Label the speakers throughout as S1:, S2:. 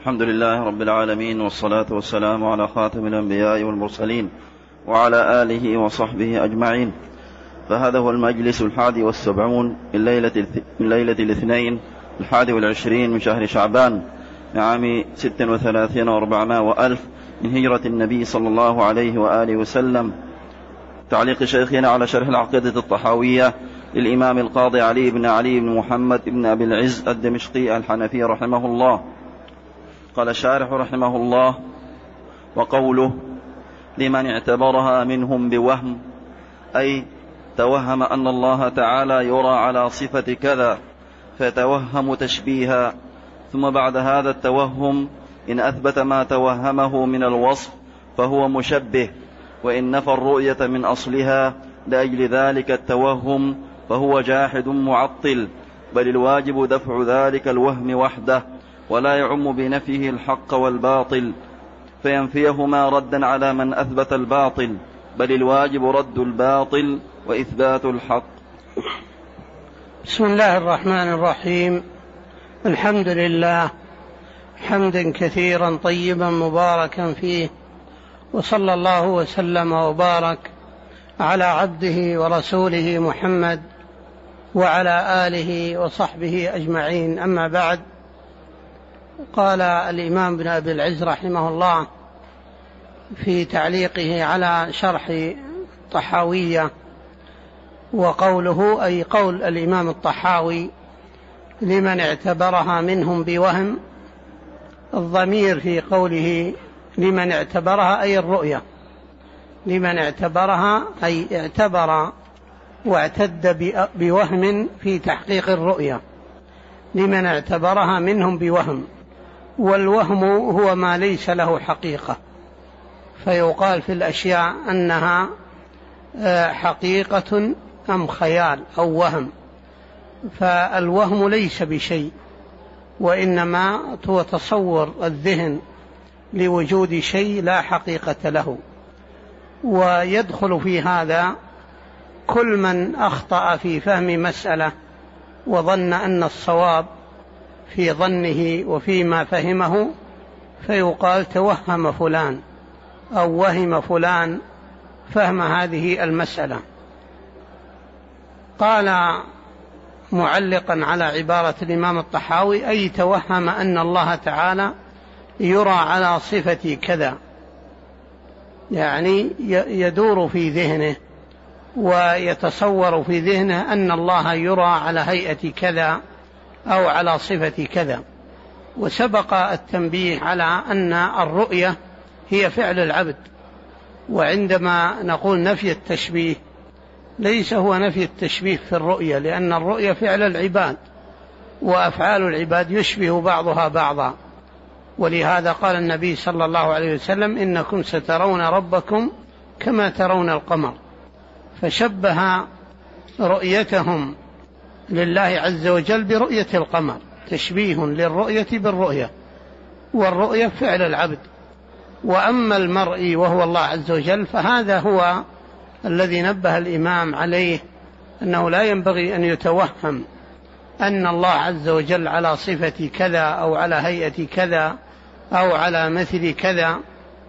S1: الحمد لله رب العالمين، والصلاة والسلام على خاتم الأنبياء والمرسلين وعلى آله وصحبه أجمعين. فهذا هو المجلس 71 من ليلة الاثنين 21 من شهر شعبان من عام 36 و400 وألف من هجرة النبي صلى الله عليه وآله وسلم. تعليق شيخنا على شرح العقيدة الطحاوية للإمام القاضي علي بن محمد بن أبي العز الدمشقي الحنفي رحمه الله. قال الشارح رحمه الله: وقوله لمن اعتبرها منهم بوهم، أي توهم أن الله تعالى يرى على صفة كذا فتوهم تشبيها، ثم بعد هذا التوهم إن أثبت ما توهمه من الوصف فهو مشبه، وإن نفى الرؤية من أصلها لأجل ذلك التوهم فهو جاحد معطل، بل الواجب دفع ذلك الوهم وحده، ولا يعم بنفيه الحق والباطل فينفيهما ردا على من أثبت الباطل، بل الواجب رد الباطل وإثبات الحق.
S2: بسم الله الرحمن الرحيم. الحمد لله حمدا كثيرا طيبا مباركا فيه، وصلى الله وسلم وبارك على عبده ورسوله محمد وعلى آله وصحبه أجمعين. أما بعد، قال الإمام ابن أبي العز رحمه الله في تعليقه على شرح الطحاوية: وقوله، أي قول الإمام الطحاوي: لمن اعتبرها منهم بوهم، الضمير في قوله لمن اعتبرها أي الرؤية، لمن اعتبرها أي اعتبر واعتد بوهم في تحقيق الرؤية، لمن اعتبرها منهم بوهم. والوهم هو ما ليس له حقيقة، فيقال في الأشياء أنها حقيقة أم خيال أو وهم، فالوهم ليس بشيء، وإنما هو تصور الذهن لوجود شيء لا حقيقة له. ويدخل في هذا كل من أخطأ في فهم مسألة وظن أن الصواب في ظنه وفيما فهمه، فيقال توهم فلان أو وهم فلان فهم هذه المسألة. قال معلقا على عبارة الإمام الطحاوي: أي توهم أن الله تعالى يرى على صفة كذا، يعني يدور في ذهنه ويتصور في ذهنه أن الله يرى على هيئة كذا أو على صفة كذا. وسبق التنبيه على أن الرؤية هي فعل العبد، وعندما نقول نفي التشبيه ليس هو نفي التشبيه في الرؤية، لأن الرؤية فعل العباد، وأفعال العباد يشبه بعضها بعضا. ولهذا قال النبي صلى الله عليه وسلم: إنكم سترون ربكم كما ترون القمر، فشبه رؤيتهم لله عز وجل برؤية القمر، تشبيه للرؤية بالرؤية، والرؤية فعل العبد. وأما المرء وهو الله عز وجل فهذا هو الذي نبه الإمام عليه، أنه لا ينبغي أن يتوهم أن الله عز وجل على صفة كذا أو على هيئة كذا أو على مثل كذا،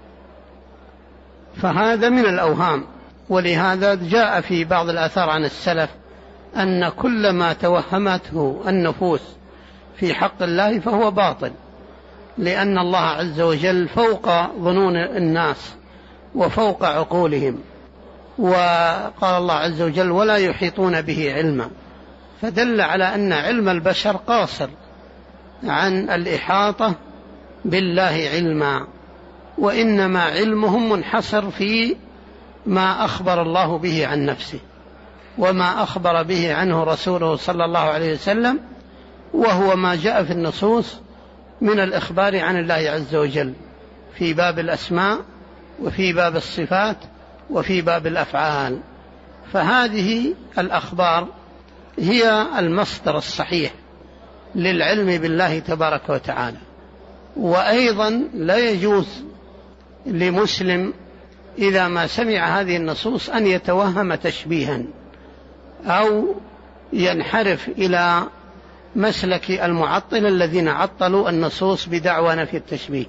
S2: فهذا من الأوهام. ولهذا جاء في بعض الآثار عن السلف أن كل ما توهمته النفوس في حق الله فهو باطل، لأن الله عز وجل فوق ظنون الناس وفوق عقولهم. وقال الله عز وجل: ولا يحيطون به علما، فدل على أن علم البشر قاصر عن الإحاطة بالله علما، وإنما علمهم منحصر في ما أخبر الله به عن نفسه وما أخبر به عنه رسوله صلى الله عليه وسلم، وهو ما جاء في النصوص من الإخبار عن الله عز وجل في باب الأسماء وفي باب الصفات وفي باب الأفعال. فهذه الأخبار هي المصدر الصحيح للعلم بالله تبارك وتعالى. وأيضا لا يجوز لمسلم إذا ما سمع هذه النصوص أن يتوهم تشبيها أو ينحرف إلى مسلك المعطل الذين عطلوا النصوص بدعوى نفي التشبيه.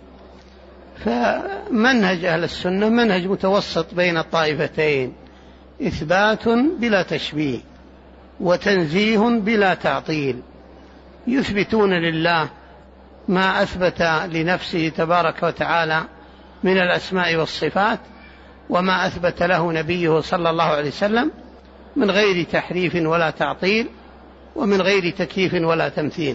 S2: فمنهج أهل السنة منهج متوسط بين الطائفتين، إثبات بلا تشبيه وتنزيه بلا تعطيل. يثبتون لله ما أثبت لنفسه تبارك وتعالى من الأسماء والصفات، وما أثبت له نبيه صلى الله عليه وسلم من غير تحريف ولا تعطيل، ومن غير تكييف ولا تمثيل.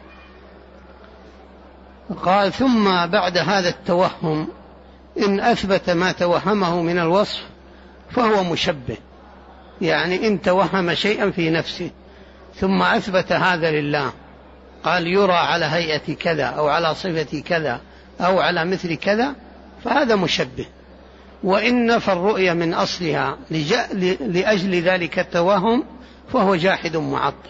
S2: قال: ثم بعد هذا التوهم إن أثبت ما توهمه من الوصف فهو مشبه، يعني إن توهم شيئا في نفسه ثم أثبت هذا لله، قال يرى على هيئة كذا أو على صفة كذا أو على مثل كذا، فهذا مشبه. وإن نفى الرؤيا من أصلها لأجل ذلك التوهم فهو جاحد معطل.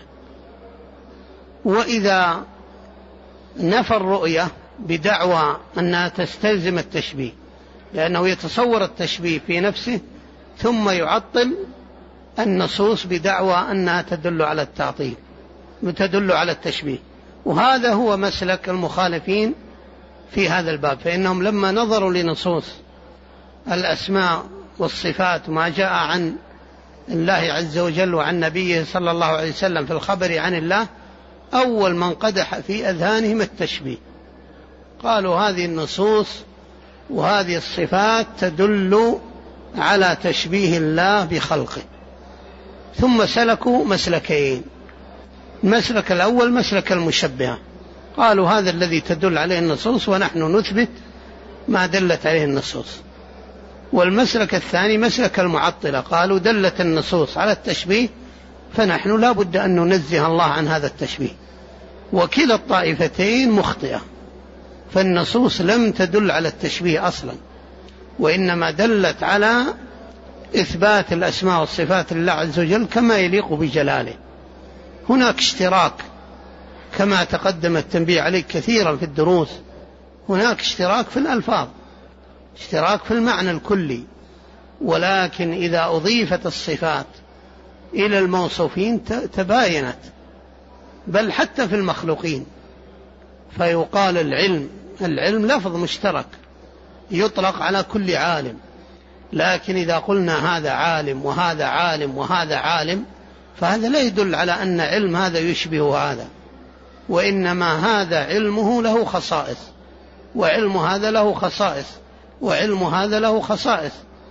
S2: وإذا نفى الرؤيا بدعوى أنها تستلزم التشبيه، لأنه يتصور التشبيه في نفسه ثم يعطل النصوص بدعوى أنها تدل على التعطيل وتدل على التشبيه، وهذا هو مسلك المخالفين في هذا الباب. فإنهم لما نظروا لنصوص الأسماء والصفات ما جاء عن الله عز وجل وعن نبيه صلى الله عليه وسلم في الخبر عن الله، أول من قدح في أذهانهم التشبيه، قالوا هذه النصوص وهذه الصفات تدل على تشبيه الله بخلقه. ثم سلكوا مسلكين: المسلك الأول مسلك المشبهة، قالوا هذا الذي تدل عليه النصوص ونحن نثبت ما دلت عليه النصوص. والمسلك الثاني مسلك المعطلة، قالوا دلت النصوص على التشبيه فنحن لا بد أن ننزه الله عن هذا التشبيه. وكلا الطائفتين مخطئة، فالنصوص لم تدل على التشبيه أصلا، وإنما دلت على إثبات الأسماء والصفات لله عز وجل كما يليق بجلاله. هناك اشتراك كما تقدم التنبيه عليه كثيرا في الدروس، هناك اشتراك في الألفاظ، اشتراك في المعنى الكلي، ولكن إذا أضيفت الصفات إلى الموصوفين تباينت، بل حتى في المخلوقين. فيقال العلم لفظ مشترك يطلق على كل عالم، لكن إذا قلنا هذا عالم وهذا عالم وهذا عالم فهذا لا يدل على أن علم هذا يشبه هذا، وإنما هذا علمه له خصائص، وعلم هذا له خصائص، وعلم هذا له خصائص.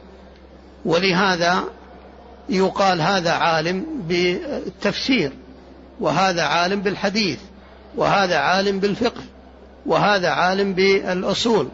S2: ولهذا يقال هذا عالم بالتفسير، وهذا عالم بالحديث، وهذا عالم بالفقه، وهذا عالم بالأصول،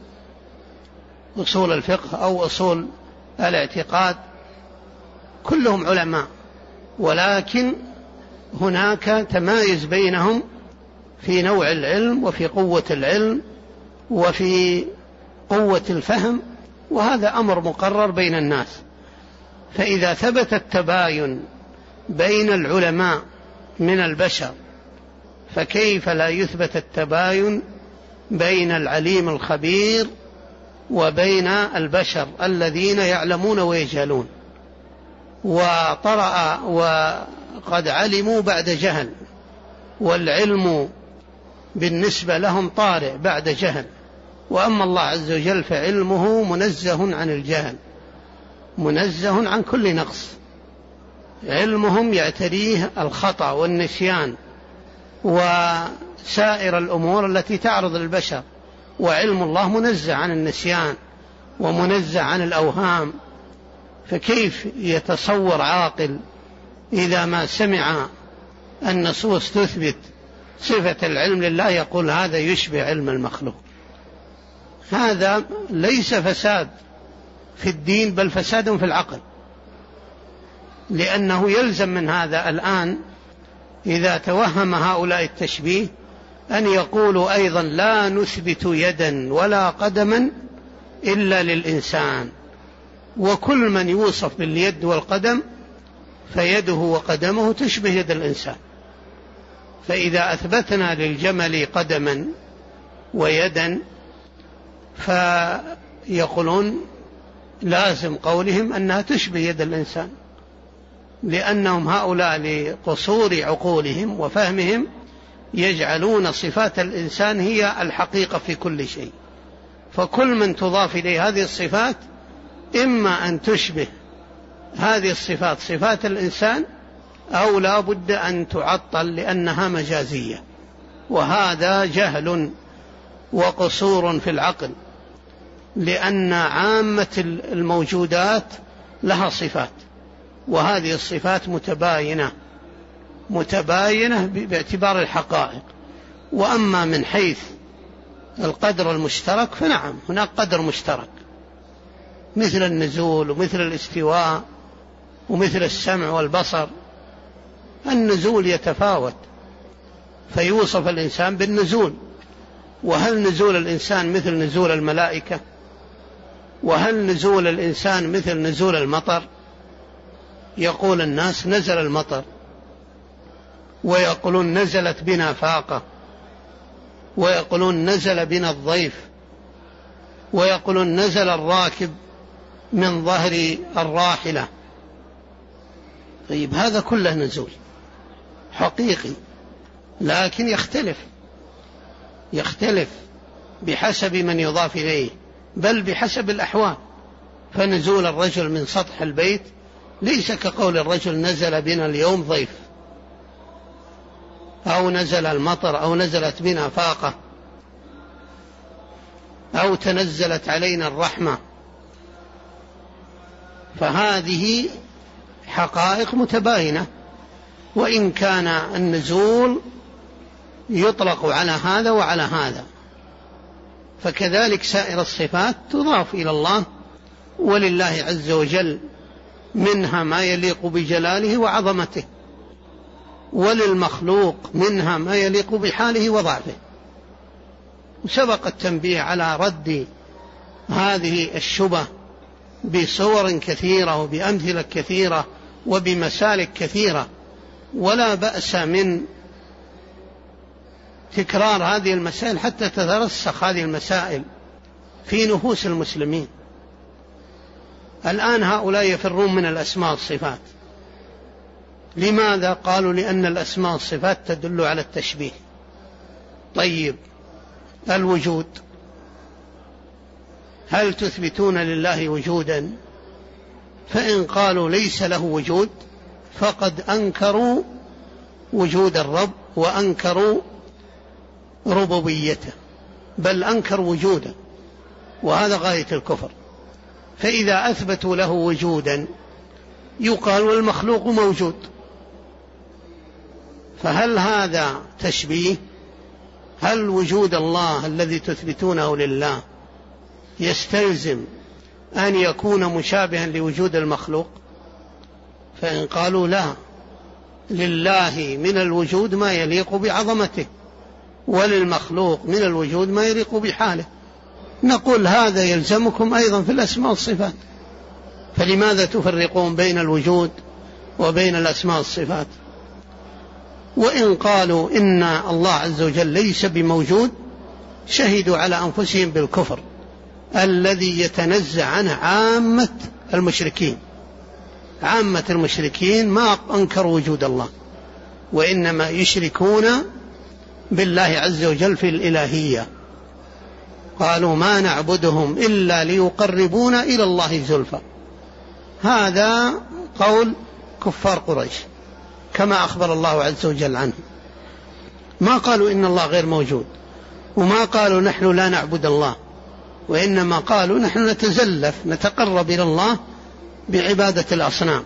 S2: أصول الفقه أو أصول الاعتقاد، كلهم علماء، ولكن هناك تمايز بينهم في نوع العلم وفي قوة العلم وفي قوة الفهم، وهذا أمر مقرر بين الناس. فإذا ثبت التباين بين العلماء من البشر فكيف لا يثبت التباين بين العليم الخبير وبين البشر الذين يعلمون ويجهلون، وطرأ وقد علموا بعد جهل، والعلم بالنسبة لهم طارئ بعد جهل. وأما الله عز وجل فعلمه منزه عن الجهل، منزه عن كل نقص، علمهم يعتريه الخطأ والنسيان وسائر الأمور التي تعرض للبشر، وعلم الله منزه عن النسيان ومنزه عن الأوهام. فكيف يتصور عاقل إذا ما سمع النصوص تثبت صفة العلم لله يقول هذا يشبه علم المخلوق؟ هذا ليس فساد في الدين بل فساد في العقل، لأنه يلزم من هذا الآن إذا توهم هؤلاء التشبيه أن يقولوا أيضا لا نثبت يدا ولا قدما إلا للإنسان، وكل من يوصف باليد والقدم فيده وقدمه تشبه يد الإنسان. فإذا أثبتنا للجمل قدما ويدا فيقولون لازم قولهم أنها تشبه يد الإنسان، لأنهم هؤلاء لقصور عقولهم وفهمهم يجعلون صفات الإنسان هي الحقيقة في كل شيء، فكل من تضاف إليه هذه الصفات إما أن تشبه هذه الصفات صفات الإنسان أو لا بد أن تعطل لأنها مجازية، وهذا جهل وقصور في العقل، لأن عامة الموجودات لها صفات، وهذه الصفات متباينة باعتبار الحقائق. وأما من حيث القدر المشترك فنعم هناك قدر مشترك مثل النزول ومثل الاستواء ومثل السمع والبصر. النزول يتفاوت فيوصف الإنسان بالنزول، وهل نزول الإنسان مثل نزول الملائكة؟ وهل نزول الإنسان مثل نزول المطر؟ يقول الناس نزل المطر، ويقولون نزلت بنا فاقة، ويقولون نزل بنا الضيف، ويقولون نزل الراكب من ظهر الراحلة. طيب هذا كله نزول حقيقي، لكن يختلف بحسب من يضاف إليه، بل بحسب الأحوال. فنزول الرجل من سطح البيت ليس كقول الرجل نزل بنا اليوم ضيف، أو نزل المطر، أو نزلت بنا فاقة، أو تنزلت علينا الرحمة. فهذه حقائق متباينة، وإن كان النزول يطلق على هذا وعلى هذا، فكذلك سائر الصفات تضاف إلى الله، ولله عز وجل منها ما يليق بجلاله وعظمته، وللمخلوق منها ما يليق بحاله وضعفه. وسبق التنبيه على رد هذه الشبه بصور كثيرة وبأمثلة كثيرة وبمسالك كثيرة، ولا بأس من تكرار هذه المسائل حتى تترسخ هذه المسائل في نفوس المسلمين. الآن هؤلاء يفرون من الأسماء والصفات. لماذا؟ قالوا لأن الأسماء والصفات تدل على التشبيه. طيب الوجود، هل تثبتون لله وجودا؟ فإن قالوا ليس له وجود فقد أنكروا وجود الرب وأنكروا ربوبيته، بل أنكروا وجوده، وهذا غاية الكفر. فإذا أثبتوا له وجودا يقال والمخلوق موجود، فهل هذا تشبيه؟ هل وجود الله الذي تثبتونه لله يستلزم أن يكون مشابها لوجود المخلوق؟ فإن قالوا لا، لله من الوجود ما يليق بعظمته، وللمخلوق من الوجود ما يليق بحاله، نقول هذا يلزمكم أيضا في الأسماء والصفات، فلماذا تفرقون بين الوجود وبين الأسماء والصفات؟ وإن قالوا إن الله عز وجل ليس بموجود شهدوا على أنفسهم بالكفر الذي يتنزع عنه عامة المشركين. عامة المشركين ما أنكروا وجود الله، وإنما يشركون بالله عز وجل في الإلهية. قالوا ما نعبدهم إلا ليقربونا إلى الله زلفى. هذا قول كفار قريش كما أخبر الله عز وجل عنه. ما قالوا إن الله غير موجود، وما قالوا نحن لا نعبد الله، وإنما قالوا نحن نتزلف نتقرب إلى الله بعبادة الأصنام.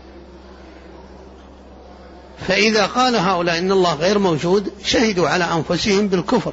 S2: فإذا قال هؤلاء إن الله غير موجود شهدوا على أنفسهم بالكفر.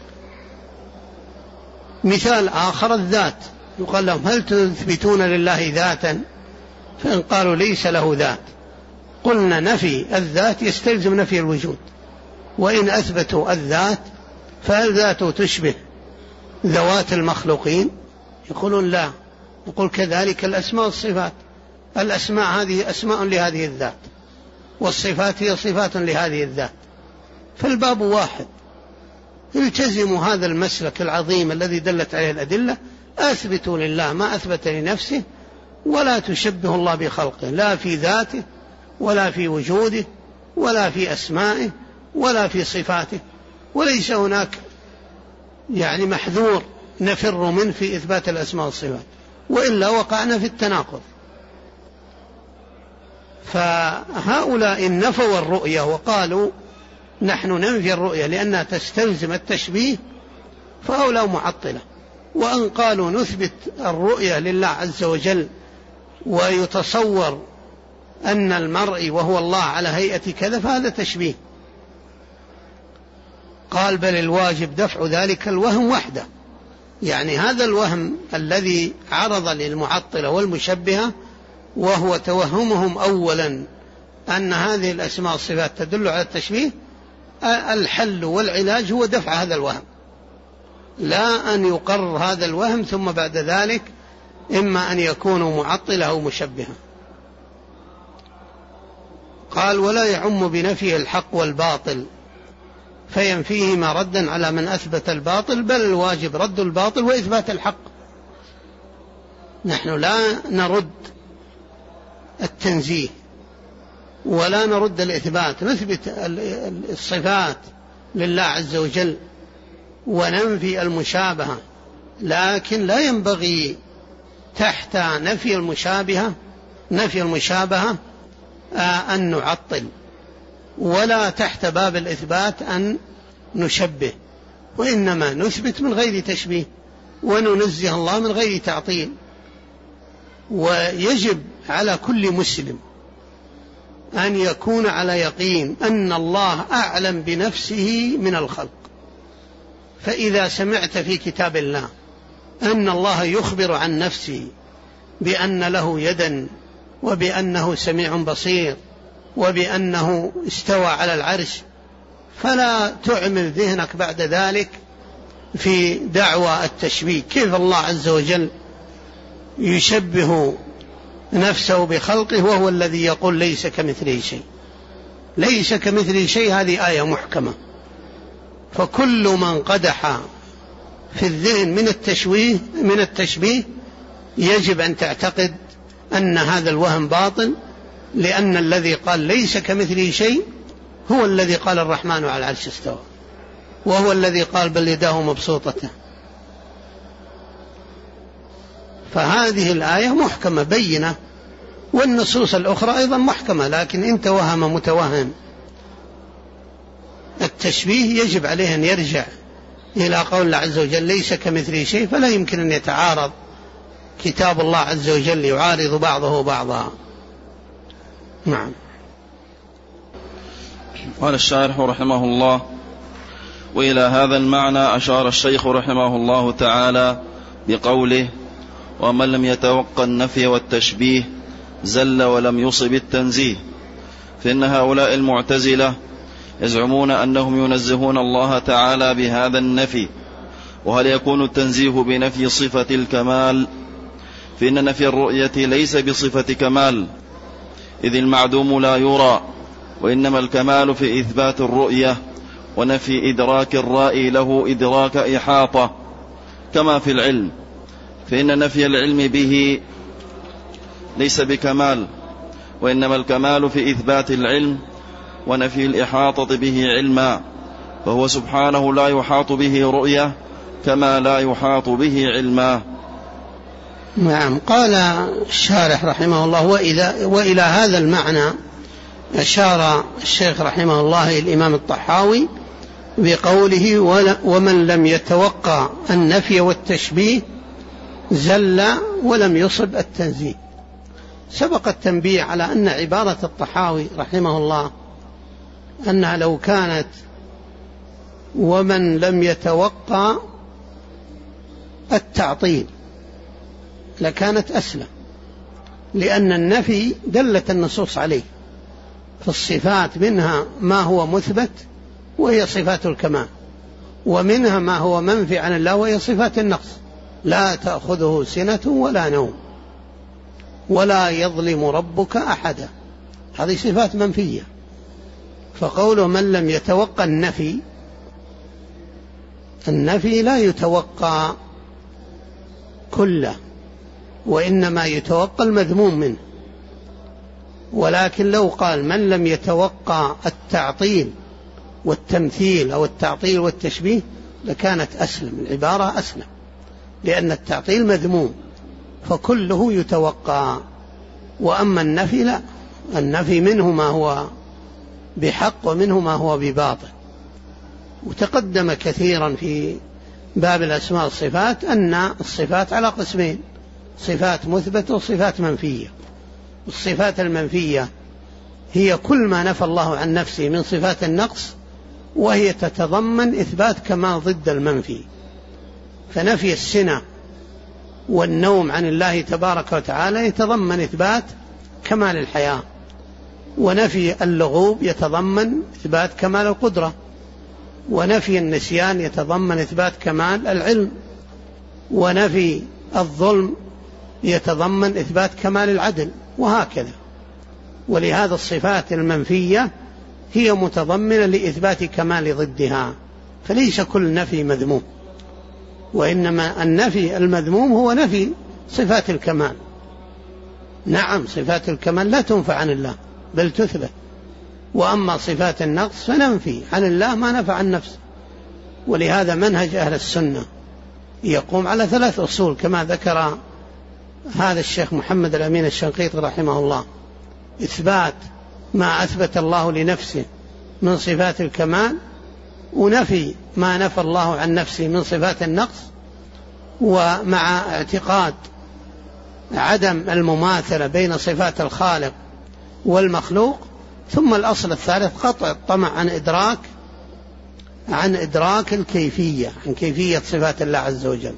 S2: مثال آخر الذات، يقال لهم هل تثبتون لله ذاتا؟ فإن قالوا ليس له ذات قلنا نفي الذات يستلزم نفي الوجود، وإن أثبتوا الذات فهل ذاته تشبه ذوات المخلوقين؟ يقولون لا. نقول كذلك الأسماء والصفات، الأسماء هذه أسماء لهذه الذات، والصفات هي صفات لهذه الذات، فالباب واحد. التزموا هذا المسلك العظيم الذي دلت عليه الأدلة، أثبتوا لله ما أثبت لنفسه، ولا تشبه الله بخلقه لا في ذاته ولا في وجوده ولا في أسمائه ولا في صفاته، وليس هناك يعني محذور نفر منه في إثبات الأسماء والصفات، وإلا وقعنا في التناقض. فهؤلاء نفوا الرؤية وقالوا نحن ننفي الرؤية لأنها تستلزم التشبيه، فهؤلاء معطلة. وأن قالوا نثبت الرؤية لله عز وجل ويتصور أن المرء وهو الله على هيئة كذا فهذا تشبيه. قال بل الواجب دفع ذلك الوهم وحده، يعني هذا الوهم الذي عرض للمعطلة والمشبهة وهو توهمهم أولا أن هذه الأسماء والصفات تدل على التشبيه، الحل والعلاج هو دفع هذا الوهم، لا أن يقرر هذا الوهم ثم بعد ذلك إما أن يكونوا معطلة أو مشبهة. قال ولا يعم بنفيه الحق والباطل فينفيهما ردا على من أثبت الباطل، بل الواجب رد الباطل وإثبات الحق. نحن لا نرد التنزيه ولا نرد الإثبات، نثبت الصفات لله عز وجل وننفي المشابهة، لكن لا ينبغي تحت نفي المشابهة أن نعطل، ولا تحت باب الإثبات أن نشبه، وإنما نثبت من غير تشبيه وننزه الله من غير تعطيل. ويجب على كل مسلم أن يكون على يقين أن الله أعلم بنفسه من الخلق. فإذا سمعت في كتاب الله أن الله يخبر عن نفسه بأن له يدا وبأنه سميع بصير وبأنه استوى على العرش، فلا تعمل ذهنك بعد ذلك في دعوى التشبيه. كيف الله عز وجل يشبه نفسه بخلقه وهو الذي يقول ليس كمثله شيء؟ ليس كمثله شيء هذه آية محكمة. فكل من قدح في الذهن من التشبيه يجب أن تعتقد أن هذا الوهم باطل، لأن الذي قال ليس كمثله شيء هو الذي قال الرحمن على العرش استوى، وهو الذي قال بل يداه مبسوطتان. فهذه الآية محكمة بينة، والنصوص الأخرى أيضا محكمة، لكن إن توهم متوهم التشبيه يجب عليه أن يرجع إلى قول الله عز وجل ليس كمثله شيء، فلا يمكن أن يتعارض كتاب الله عز وجل يعارض بعضه بعضا. نعم.
S1: قال الشارح رحمه الله: وإلى هذا المعنى أشار الشيخ رحمه الله تعالى بقوله: ومن لم يتوقع النفي والتشبيه زل ولم يصب التنزيه. فإن هؤلاء المعتزلة يزعمون أنهم ينزهون الله تعالى بهذا النفي، وهل يكون التنزيه بنفي صفة الكمال؟ فإن نفي الرؤية ليس بصفة كمال، إذ المعدوم لا يرى، وإنما الكمال في إثبات الرؤية ونفي إدراك الرائي له إدراك إحاطة، كما في العلم، فإن نفي العلم به ليس بكمال، وإنما الكمال في إثبات العلم ونفي الإحاطة به علما، فهو سبحانه لا يحاط به رؤية كما لا يحاط به علما.
S2: نعم. قال الشارح رحمه الله: وإلى هذا المعنى أشار الشيخ رحمه الله الإمام الطحاوي بقوله: ومن لم يتوقع النفي والتشبيه زل ولم يصب التنزيه. سبق التنبيه على أن عبارة الطحاوي رحمه الله أنها لو كانت ومن لم يتوقع التعطيل لكانت أسلم، لأن النفي دلت النصوص عليه. في الصفات منها ما هو مثبت وهي صفات الكمال، ومنها ما هو منفي عن الله وهي صفات النقص: لا تأخذه سنة ولا نوم ولا يظلم ربك أحدا، هذه صفات منفية. فقوله من لم يتوقع النفي لا يتوقع كله، وإنما يتوقع المذموم منه. ولكن لو قال من لم يتوقع التعطيل والتمثيل أو التعطيل والتشبيه لكانت أسلم، العبارة أسلم، لأن التعطيل مذموم فكله يتوقع. وأما النفي لا، النفي منه ما هو بحق ومنه ما هو بباطل. وتقدم كثيرا في باب الأسماء والصفات أن الصفات على قسمين: صفات مثبتة وصفات منفية. الصفات المنفية هي كل ما نفى الله عن نفسه من صفات النقص، وهي تتضمن إثبات كمال ضد المنفي. فنفي السنة والنوم عن الله تبارك وتعالى يتضمن إثبات كمال الحياة، ونفي اللغوب يتضمن إثبات كمال القدرة، ونفي النسيان يتضمن إثبات كمال العلم، ونفي الظلم يتضمن إثبات كمال العدل، وهكذا. ولهذا الصفات المنفية هي متضمنة لإثبات كمال ضدها، فليس كل نفي مذموم، وإنما النفي المذموم هو نفي صفات الكمال. نعم، صفات الكمال لا تنفى عن الله بل تثبت، وأما صفات النقص فننفي عن الله ما نفى عن نفسه. ولهذا منهج أهل السنة يقوم على 3 أصول كما ذكر هذا الشيخ محمد الأمين الشنقيطي رحمه الله: إثبات ما أثبت الله لنفسه من صفات الكمال، ونفي ما نفى الله عن نفسه من صفات النقص، ومع اعتقاد عدم المماثلة بين صفات الخالق والمخلوق. ثم الأصل الثالث: قطع الطمع عن إدراك الكيفية، عن كيفية صفات الله عز وجل.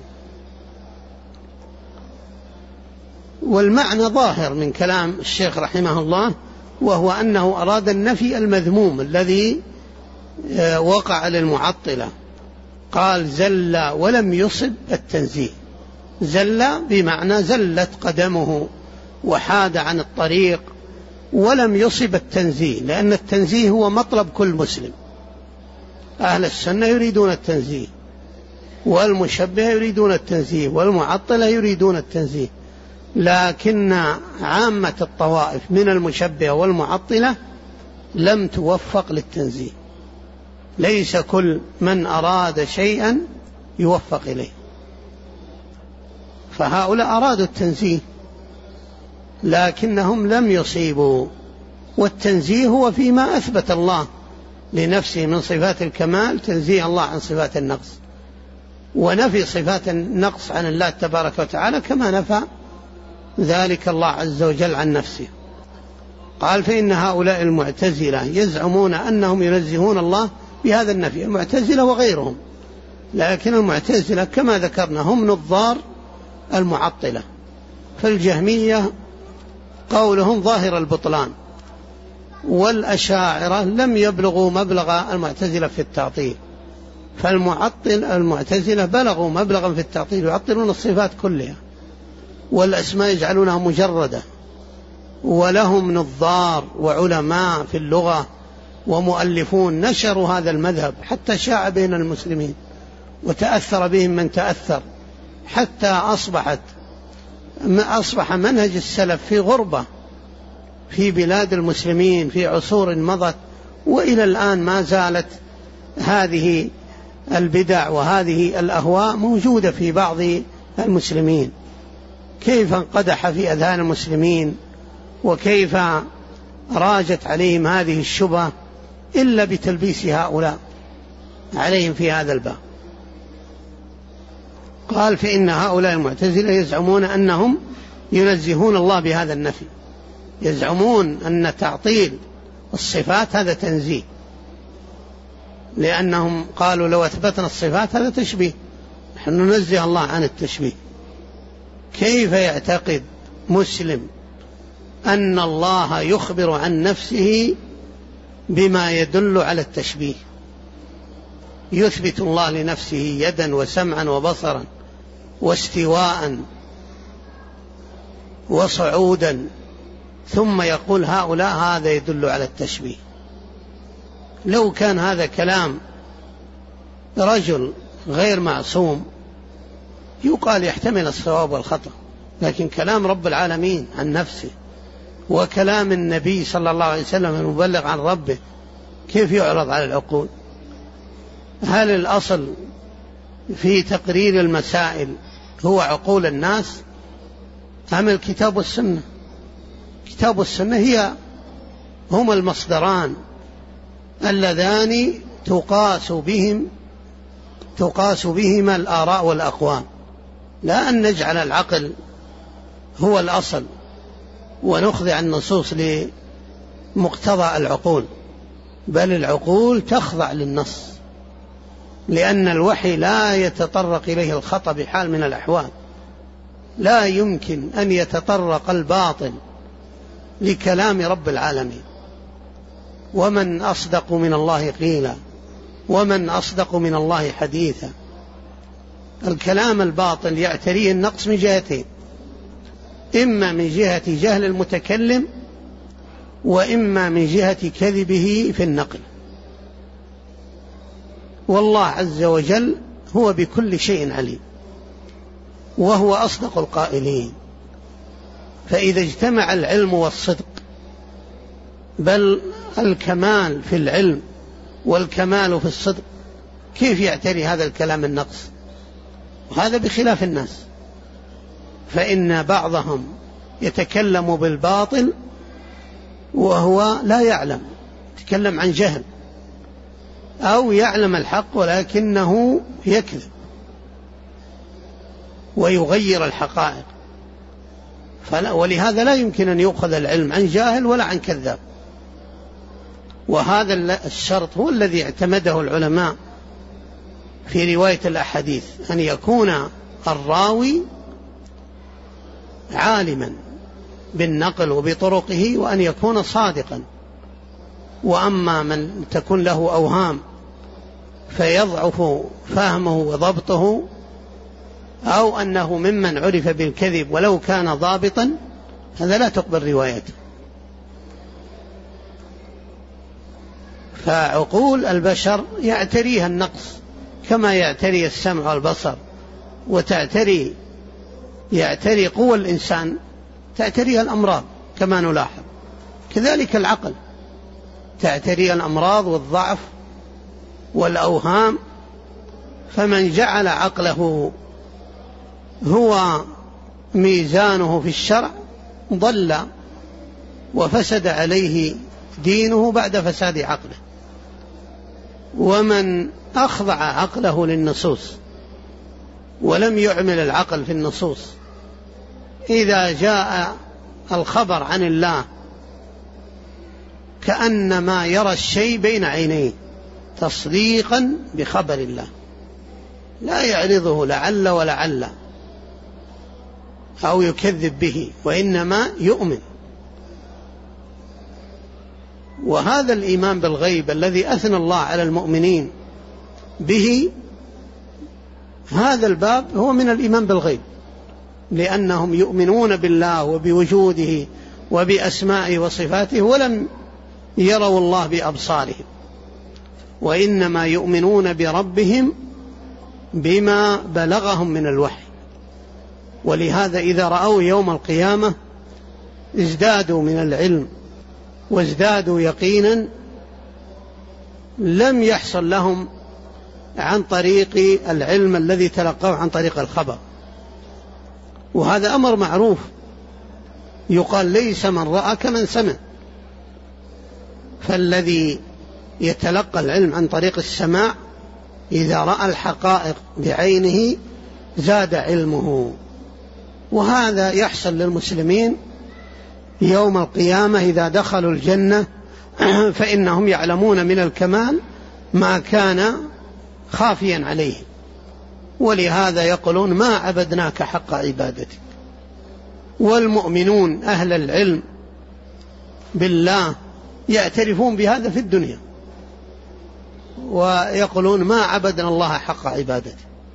S2: والمعنى ظاهر من كلام الشيخ رحمه الله، وهو أنه أراد النفي المذموم الذي وقع للمعطلة. قال: زل ولم يصب التنزيه. زل بمعنى زلت قدمه وحاد عن الطريق، ولم يصب التنزيه، لأن التنزيه هو مطلب كل مسلم. أهل السنة يريدون التنزيه، والمشبهة يريدون التنزيه، والمعطلة يريدون التنزيه، لكن عامة الطوائف من المشبهة والمعطلة لم توفق للتنزيه. ليس كل من أراد شيئا يوفق إليه، فهؤلاء أرادوا التنزيه لكنهم لم يصيبوا. والتنزيه هو فيما أثبت الله لنفسه من صفات الكمال، تنزيه الله عن صفات النقص، ونفي صفات النقص عن الله تبارك وتعالى كما نفى ذلك الله عز وجل عن نفسه. قال: فإن هؤلاء المعتزلة يزعمون أنهم ينزهون الله بهذا النفي، المعتزلة وغيرهم، لكن المعتزلة كما ذكرنا هم نظار المعطلة. فالجهمية قولهم ظاهر البطلان، والأشاعرة لم يبلغوا مبلغ المعتزلة في التعطيل، المعتزلة بلغوا مبلغا في التعطيل، يعطلون الصفات كلها، والأسماء يجعلونها مجردة. ولهم نظار وعلماء في اللغة ومؤلفون نشروا هذا المذهب حتى شاع بين المسلمين، وتأثر بهم من تأثر، حتى أصبح منهج السلف في غربة في بلاد المسلمين في عصور مضت، وإلى الآن ما زالت هذه البدع وهذه الأهواء موجودة في بعض المسلمين. كيف انقدح في أذهان المسلمين، وكيف راجت عليهم هذه الشبهة إلا بتلبيس هؤلاء عليهم في هذا الباب. قال: فإن هؤلاء المعتزلة يزعمون أنهم ينزهون الله بهذا النفي، يزعمون أن تعطيل الصفات هذا تنزيه، لأنهم قالوا لو أثبتنا الصفات هذا تشبيه، نحن ننزه الله عن التشبيه. كيف يعتقد مسلم أن الله يخبر عن نفسه بما يدل على التشبيه؟ يثبت الله لنفسه يدا وسمعا وبصرا واستواء وصعودا، ثم يقول هؤلاء هذا يدل على التشبيه. لو كان هذا كلام رجل غير معصوم يقال يحتمل الصواب والخطأ، لكن كلام رب العالمين عن نفسه، وكلام النبي صلى الله عليه وسلم المبلغ عن ربه، كيف يعرض على العقول؟ هل الأصل في تقرير المسائل هو عقول الناس أم الكتاب والسنة؟ الكتاب والسنة هما المصدران اللذان تقاس بهما الآراء والأقوال، لا أن نجعل العقل هو الأصل ونخضع النصوص لمقتضى العقول، بل العقول تخضع للنص، لأن الوحي لا يتطرق إليه الخطأ بحال من الأحوال. لا يمكن أن يتطرق الباطل لكلام رب العالمين. ومن أصدق من الله قيلا ومن أصدق من الله حديثا. الكلام الباطل يعتريه النقص من جهتين، إما من جهة جهل المتكلم وإما من جهة كذبه في النقل. والله عز وجل هو بكل شيء عليم وهو أصدق القائلين. فإذا اجتمع العلم والصدق، بل الكمال في العلم والكمال في الصدق، كيف يعتري هذا الكلام النقص؟ وهذا بخلاف الناس، فإن بعضهم يتكلم بالباطل وهو لا يعلم، يتكلم عن جهل، أو يعلم الحق ولكنه يكذب ويغير الحقائق. ولهذا لا يمكن أن يؤخذ العلم عن جاهل ولا عن كذاب. وهذا الشرط هو الذي اعتمده العلماء في رواية الأحاديث، أن يكون الراوي عالما بالنقل وبطرقه، وأن يكون صادقا. وأما من تكون له أوهام فيضعف فهمه وضبطه، أو أنه ممن عرف بالكذب ولو كان ضابطا، هذا لا تقبل روايته. فعقول البشر يعتريها النقص كما يعتري السمع والبصر، يعتري قوى الإنسان تعتريها الأمراض كما نلاحظ، كذلك العقل تعتريها الأمراض والضعف والأوهام. فمن جعل عقله هو ميزانه في الشرع ضل وفسد عليه دينه بعد فساد عقله. ومن أخضع عقله للنصوص ولم يعمل العقل في النصوص، إذا جاء الخبر عن الله كأنما يرى الشيء بين عينيه تصديقا بخبر الله، لا يعرضه لعل ولعل أو يكذب به، وإنما يؤمن. وهذا الإيمان بالغيب الذي أثنى الله على المؤمنين به، هذا الباب هو من الإيمان بالغيب، لأنهم يؤمنون بالله وبوجوده وبأسمائه وصفاته، ولم يروا الله بأبصارهم، وإنما يؤمنون بربهم بما بلغهم من الوحي. ولهذا إذا رأوا يوم القيامة ازدادوا من العلم وازدادوا يقينا لم يحصل لهم عن طريق العلم الذي تلقوه عن طريق الخبر. وهذا أمر معروف، يقال ليس من رأى كمن سمع. فالذي يتلقى العلم عن طريق السماع إذا رأى الحقائق بعينه زاد علمه. وهذا يحصل للمسلمين يوم القيامة إذا دخلوا الجنة، فإنهم يعلمون من الكمال ما كان خافيا عليه، ولهذا يقولون ما عبدناك حق عبادتك. والمؤمنون أهل العلم بالله يعترفون بهذا في الدنيا ويقولون ما عبدنا الله حق عبادته،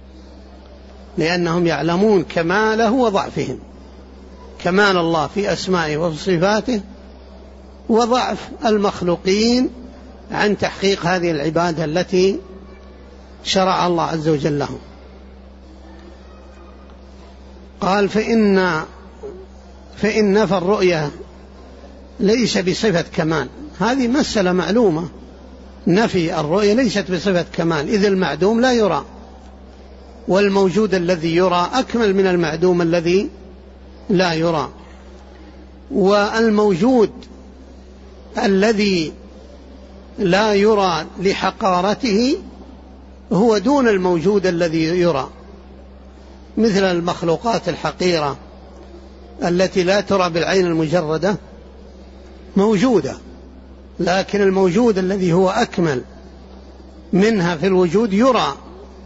S2: لأنهم يعلمون كماله وضعفهم، كمال الله في أسمائه وصفاته، وضعف المخلوقين عن تحقيق هذه العبادة التي شرع الله عز وجل لهم. قال فإن نفى الرؤية ليس بصفة كمال. هذه مسألة معلومة نفي الرؤية ليست بصفة كمال، إذ المعدوم لا يرى، والموجود الذي يرى أكمل من المعدوم الذي لا يرى. والموجود الذي لا يرى لحقارته هو دون الموجود الذي يرى، مثل المخلوقات الحقيرة التي لا ترى بالعين المجردة موجودة، لكن الموجود الذي هو أكمل منها في الوجود يرى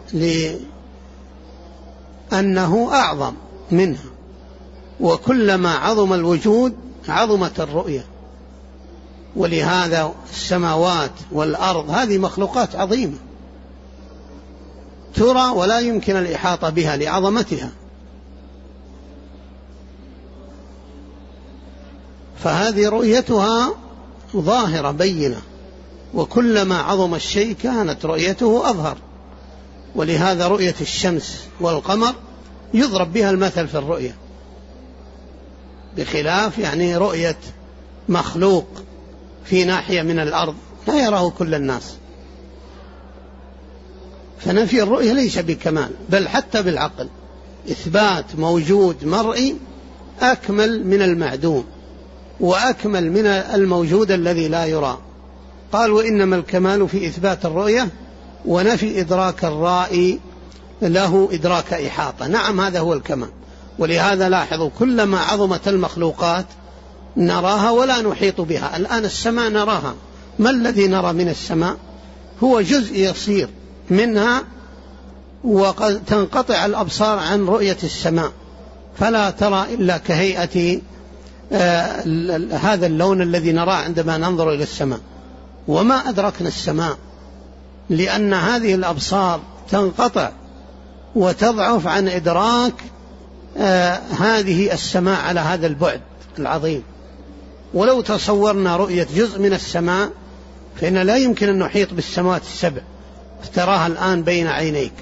S2: لأنه أعظم منها، وكلما عظم الوجود عظمت الرؤية. ولهذا السماوات والأرض هذه مخلوقات عظيمة ترى ولا يمكن الإحاطة بها لعظمتها، فهذه رؤيتها ظاهرة بينة، وكلما عظم الشيء كانت رؤيته أظهر. ولهذا رؤية الشمس والقمر يضرب بها المثل في الرؤية، بخلاف يعني رؤية مخلوق في ناحية من الأرض لا يراه كل الناس. فنفي الرؤية ليس بكمال، بل حتى بالعقل إثبات موجود مرئي أكمل من المعدوم وأكمل من الموجود الذي لا يرى. قال وإنما الكمال في إثبات الرؤية ونفي إدراك الرائي له إدراك إحاطة. نعم هذا هو الكمال. ولهذا لاحظوا كلما عظمت المخلوقات نراها ولا نحيط بها. الآن السماء نراها، ما الذي نرى من السماء؟ هو جزء يصير منها، وقد تنقطع الأبصار عن رؤية السماء، فلا ترى إلا كهيئة هذا اللون الذي نراه عندما ننظر إلى السماء، وما أدركنا السماء، لأن هذه الأبصار تنقطع وتضعف عن إدراك هذه السماء على هذا البعد العظيم. ولو تصورنا رؤية جزء من السماء فإن لا يمكن أن نحيط بالسماوات السبع تراها الآن بين عينيك.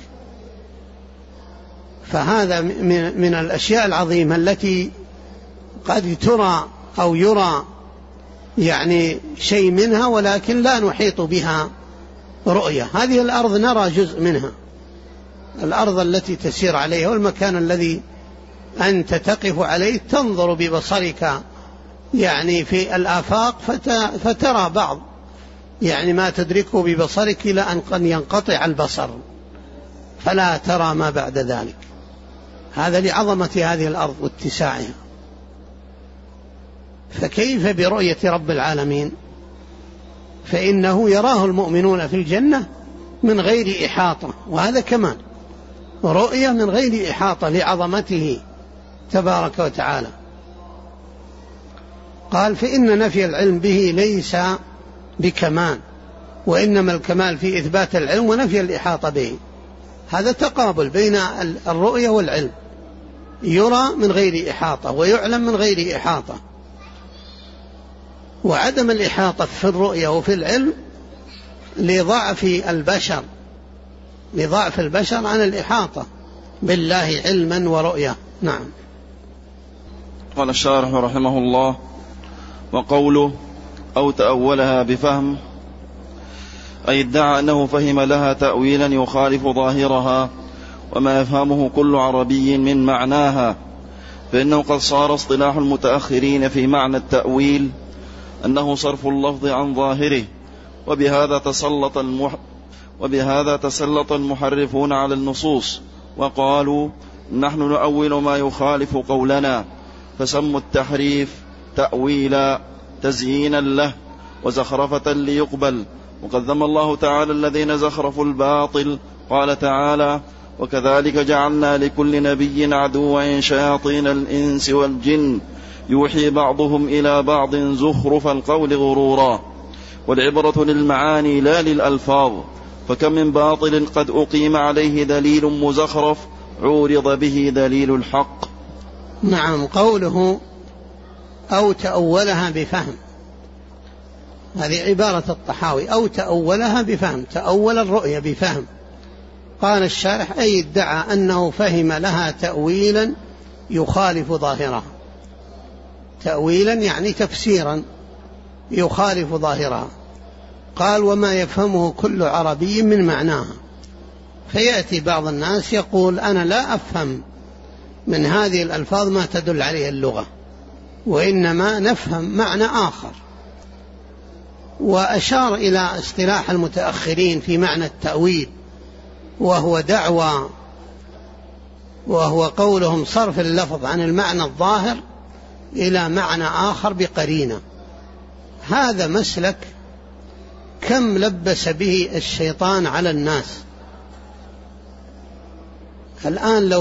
S2: فهذا من الأشياء العظيمة التي قد ترى أو يرى يعني شيء منها ولكن لا نحيط بها رؤية. هذه الأرض نرى جزء منها، الأرض التي تسير عليها والمكان الذي أنت تقف عليه، تنظر ببصرك يعني في الآفاق فترى بعض يعني ما تدركه ببصرك إلى أن ينقطع البصر فلا ترى ما بعد ذلك. هذا لعظمة هذه الأرض واتساعها. فكيف برؤية رب العالمين؟ فإنه يراه المؤمنون في الجنة من غير إحاطة، وهذا كمان رؤية من غير إحاطة لعظمته تبارك وتعالى. قال فإن نفي العلم به ليس بكمال، وإنما الكمال في إثبات العلم ونفي الإحاطة به. هذا تقابل بين الرؤية والعلم، يرى من غير إحاطة ويعلم من غير إحاطة. وعدم الإحاطة في الرؤية وفي العلم لضعف البشر عن الإحاطة بالله علما ورؤية. نعم.
S1: قال الشارح رحمه الله: وقوله أو تأولها بفهم، أي ادعى أنه فهم لها تأويلا يخالف ظاهرها وما يفهمه كل عربي من معناها، فإنه قد صار اصطلاح المتأخرين في معنى التأويل أنه صرف اللفظ عن ظاهره، وبهذا تسلط المحرفون على النصوص وقالوا نحن نؤول ما يخالف قولنا، فسموا التحريف تأويلا تزيينا له وزخرفة ليقبل. وقد ذم الله تعالى الذين زخرفوا الباطل، قال تعالى: وكذلك جعلنا لكل نبي عدوا شياطين الإنس والجن يوحي بعضهم إلى بعض زخرف القول غرورا. والعبرة للمعاني لا للألفاظ، فكم من باطل قد أقيم عليه دليل مزخرف عورض به دليل الحق.
S2: نعم. قوله أو تأولها بفهم، هذه عبارة الطحاوي، أو تأولها بفهم، تأول الرؤية بفهم. قال الشارح أي ادعى أنه فهم لها تأويلا يخالف ظاهرها، تأويلا يعني تفسيرا يخالف ظاهرها. قال وما يفهمه كل عربي من معناها. فيأتي بعض الناس يقول أنا لا أفهم من هذه الألفاظ ما تدل عليه اللغة، وإنما نفهم معنى آخر. وأشار إلى اصطلاح المتأخرين في معنى التأويل، وهو قولهم صرف اللفظ عن المعنى الظاهر إلى معنى آخر بقرينة. هذا مسلك كم لبس به الشيطان على الناس. الآن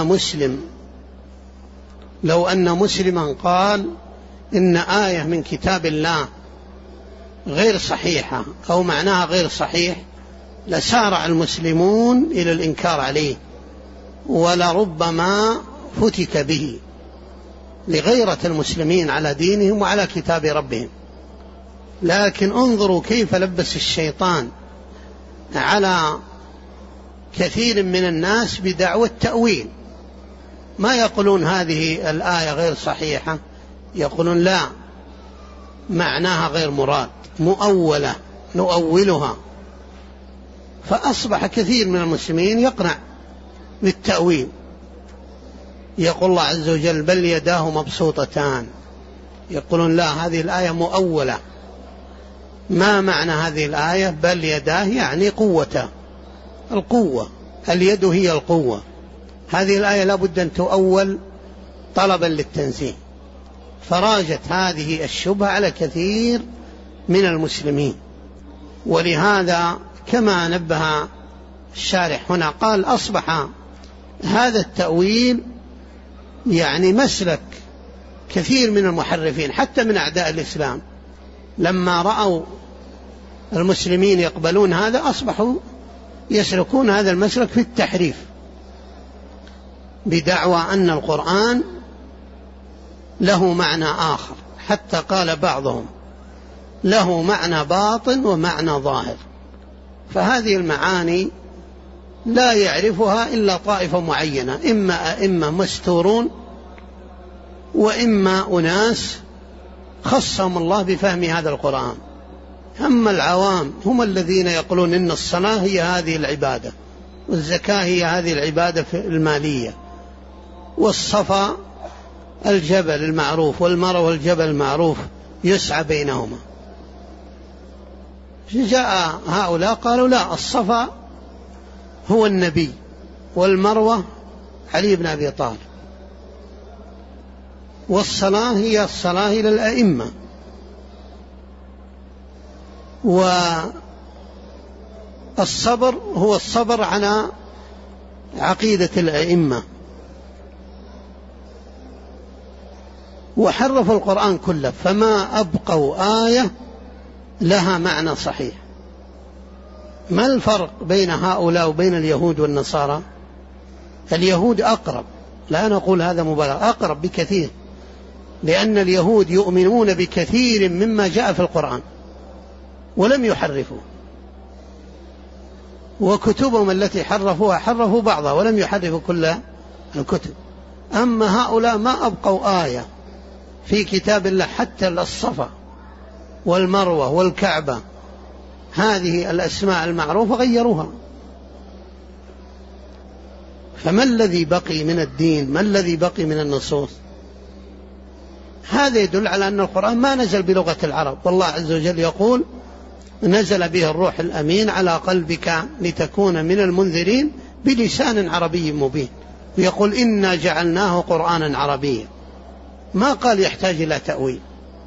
S2: لو أن مسلما قال إن آية من كتاب الله غير صحيحة أو معناها غير صحيح، لسارع المسلمون إلى الإنكار عليه، ولربما فتك به لغيرة المسلمين على دينهم وعلى كتاب ربهم. لكن انظروا كيف لبس الشيطان على كثير من الناس بدعوى التأويل. ما يقولون هذه الآية غير صحيحة، يقولون لا، معناها غير مراد، مؤولة، نؤولها. فأصبح كثير من المسلمين يقنع بالتأويل. يقول الله عز وجل بل يداه مبسوطتان، يقولون لا، هذه الآية مؤولة. ما معنى هذه الآية؟ بل يداه يعني قوة، القوة، اليد هي القوة. هذه الآية لابد أن تؤول طلبا للتنزيه. فراجت هذه الشبهة على كثير من المسلمين. ولهذا كما نبه الشارح هنا قال أصبح هذا التأويل يعني مسلك كثير من المحرفين حتى من أعداء الإسلام. لما رأوا المسلمين يقبلون هذا أصبحوا يسلكون هذا المسلك في التحريف، بدعوى أن القرآن له معنى آخر، حتى قال بعضهم له معنى باطن ومعنى ظاهر. فهذه المعاني لا يعرفها إلا طائفة معينة، إما أئمة مستورون، وإما أناس خصهم الله بفهم هذا القرآن. أما العوام هم الذين يقولون إن الصلاة هي هذه العبادة، والزكاة هي هذه العبادة المالية، والصفا الجبل المعروف، والمروة الجبل المعروف، يسعى بينهما. جاء هؤلاء قالوا لا، الصفا هو النبي، والمروة علي بن أبي طالب، والصلاة هي الصلاة إلى الأئمة، والصبر هو الصبر على عقيدة الأئمة. وحرفوا القرآن كله، فما أبقوا آية لها معنى صحيح. ما الفرق بين هؤلاء وبين اليهود والنصارى؟ اليهود أقرب، لا نقول هذا مبالغ، أقرب بكثير، لأن اليهود يؤمنون بكثير مما جاء في القرآن ولم يحرفوا، وكتبهم التي حرفوها حرفوا بعضها ولم يحرفوا كل الكتب. أما هؤلاء ما أبقوا آية في كتاب الله، حتى الصفا والمروة والكعبة، هذه الأسماء المعروفة غيروها. فما الذي بقي من الدين؟ ما الذي بقي من النصوص؟ هذا يدل على أن القرآن ما نزل بلغة العرب. والله عز وجل يقول نزل به الروح الأمين على قلبك لتكون من المنذرين بلسان عربي مبين. ويقول إنا جعلناه قرآنا عربيا. ما قال يحتاج إلى تأويل،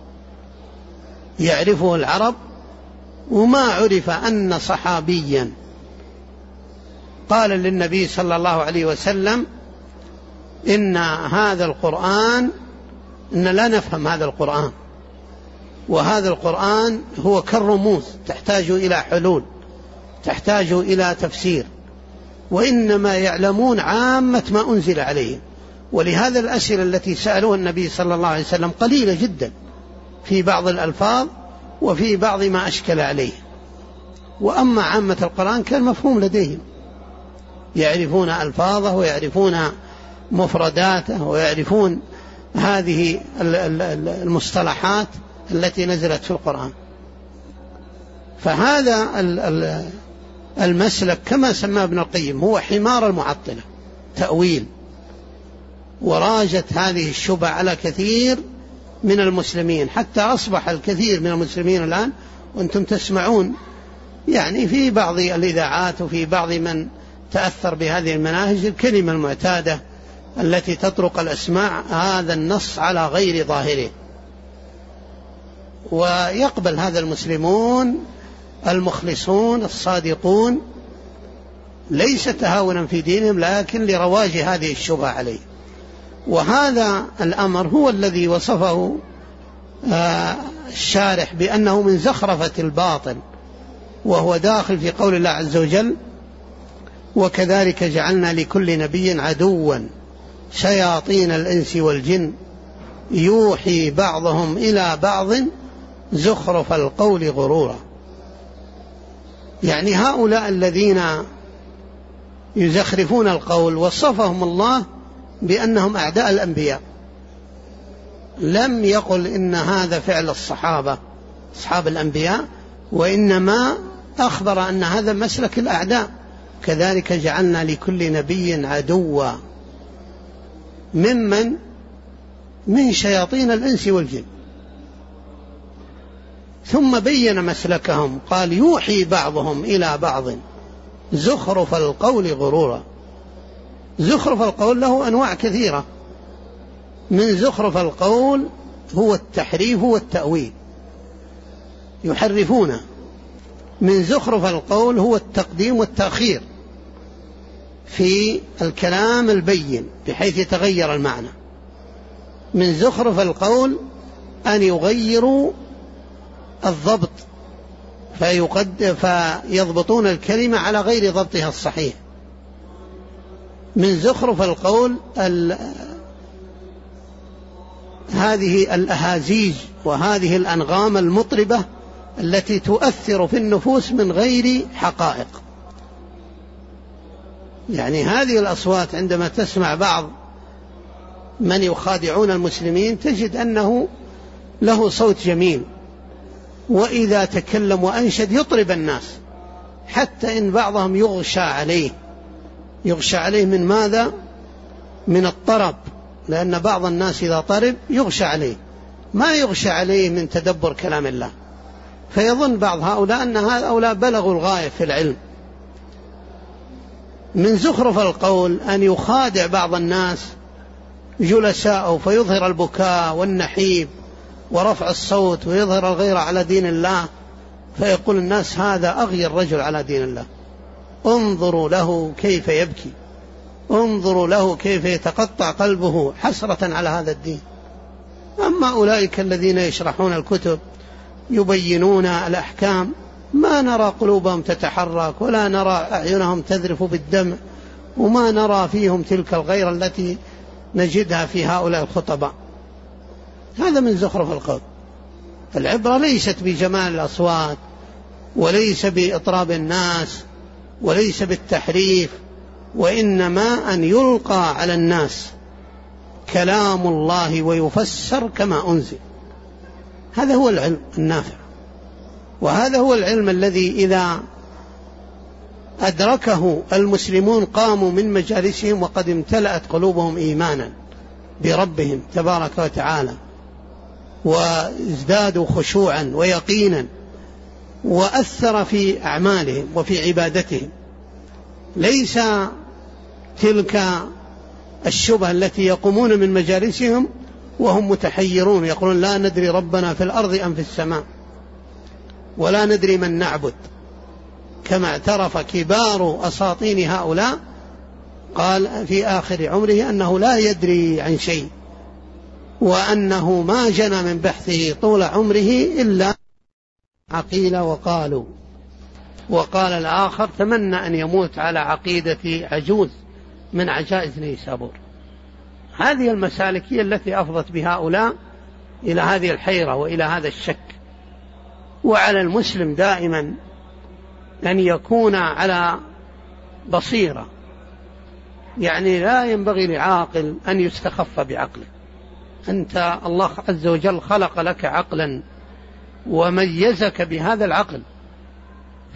S2: يعرفه العرب. وما عرف أن صحابيا قال للنبي صلى الله عليه وسلم إن هذا القرآن، إن لا نفهم هذا القرآن، وهذا القرآن هو كالرموز تحتاج إلى حلول، تحتاج إلى تفسير، وإنما يعلمون عامة ما أنزل عليهم. ولهذا الأسئلة التي سألوها النبي صلى الله عليه وسلم قليلة جدا في بعض الألفاظ وفي بعض ما أشكل عليه. وأما عامة القرآن كان مفهوم لديهم، يعرفون ألفاظه ويعرفون مفرداته ويعرفون هذه المصطلحات التي نزلت في القرآن. فهذا المسلك كما سماه ابن القيم هو حمار المعطلة، تأويل، وراجت هذه الشبهة على كثير من المسلمين، حتى أصبح الكثير من المسلمين الآن وأنتم تسمعون يعني في بعض الإذاعات وفي بعض من تأثر بهذه المناهج الكلمة المعتادة التي تطرق الأسماع هذا النص على غير ظاهره. ويقبل هذا المسلمون المخلصون الصادقون ليس تهاونا في دينهم، لكن لرواج هذه الشبهة عليه. وهذا الأمر هو الذي وصفه الشارح بأنه من زخرفة الباطل، وهو داخل في قول الله عز وجل: وكذلك جعلنا لكل نبي عدوا شياطين الإنس والجن يوحي بعضهم إلى بعض زخرف القول غرورا. يعني هؤلاء الذين يزخرفون القول وصفهم الله بأنهم أعداء الأنبياء، لم يقل إن هذا فعل الصحابة أصحاب الأنبياء، وإنما أخبر أن هذا مسلك الأعداء. كذلك جعلنا لكل نبي عدوا من شياطين الإنس والجن. ثم بين مسلكهم قال: يوحي بعضهم إلى بعض زخرف القول غرورا. زخرف القول له أنواع كثيرة، من زخرف القول هو التحريف والتأويل، يحرفونه. من زخرف القول هو التقديم والتأخير في الكلام البين بحيث يتغير المعنى. من زخرف القول أن يغيروا الضبط فيضبطون الكلمة على غير ضبطها الصحيح. من زخرف القول هذه الأهازيج وهذه الأنغام المطربة التي تؤثر في النفوس من غير حقائق. يعني هذه الأصوات عندما تسمع بعض من يخادعون المسلمين تجد أنه له صوت جميل، وإذا تكلم وأنشد يطرب الناس، حتى إن بعضهم يغشى عليه من ماذا؟ من الطرب، لأن بعض الناس إذا طرب يغشى عليه، ما يغشى عليه من تدبر كلام الله، فيظن بعض هؤلاء أن هؤلاء بلغوا الغاية في العلم. من زخرف القول أن يخادع بعض الناس جلساء فيظهر البكاء والنحيب ورفع الصوت ويظهر الغيرة على دين الله، فيقول الناس: هذا أغير رجل على دين الله، انظروا له كيف يبكي، انظروا له كيف يتقطع قلبه حسرة على هذا الدين. أما أولئك الذين يشرحون الكتب يبينون الأحكام ما نرى قلوبهم تتحرك ولا نرى أعينهم تذرف بالدمع، وما نرى فيهم تلك الغيرة التي نجدها في هؤلاء الخطباء. هذا من زخرف القول. العبرة ليست بجمال الأصوات، وليس بإطراب الناس، وليس بالتحريف، وإنما أن يلقى على الناس كلام الله ويفسر كما أنزل. هذا هو العلم النافع، وهذا هو العلم الذي إذا أدركه المسلمون قاموا من مجالسهم وقد امتلأت قلوبهم إيمانا بربهم تبارك وتعالى، وازدادوا خشوعا ويقينا، وأثر في أعمالهم وفي عبادتهم. ليس تلك الشبهة التي يقومون من مجالسهم وهم متحيرون يقولون: لا ندري ربنا في الأرض أم في السماء، ولا ندري من نعبد، كما اعترف كبار أساطين هؤلاء، قال في آخر عمره أنه لا يدري عن شيء، وأنه ما جنى من بحثه طول عمره إلا عقيل وقالوا. وقال الآخر: تمنى أن يموت على عقيدة عجوز من عجائز نيسابور. هذه المسالك هي التي أفضت بهؤلاء إلى هذه الحيرة وإلى هذا الشك. وعلى المسلم دائما أن يكون على بصيرة، يعني لا ينبغي لعاقل أن يستخف بعقله. أنت الله عز وجل خلق لك عقلا وميزك بهذا العقل،